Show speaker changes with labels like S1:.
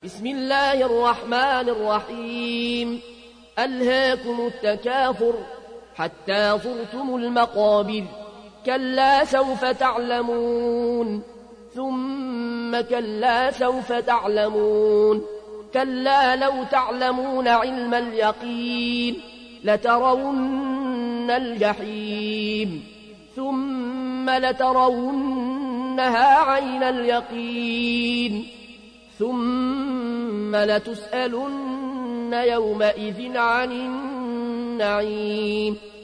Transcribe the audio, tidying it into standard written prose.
S1: بسم الله الرحمن الرحيم. ألهاكم التكاثر حتى زرتم المقابر، كلا سوف تعلمون ثم كلا سوف تعلمون، كلا لو تعلمون علم اليقين لترون الجحيم ثم لترونها عين اليقين ثم لتسألن يومئذ عن النعيم.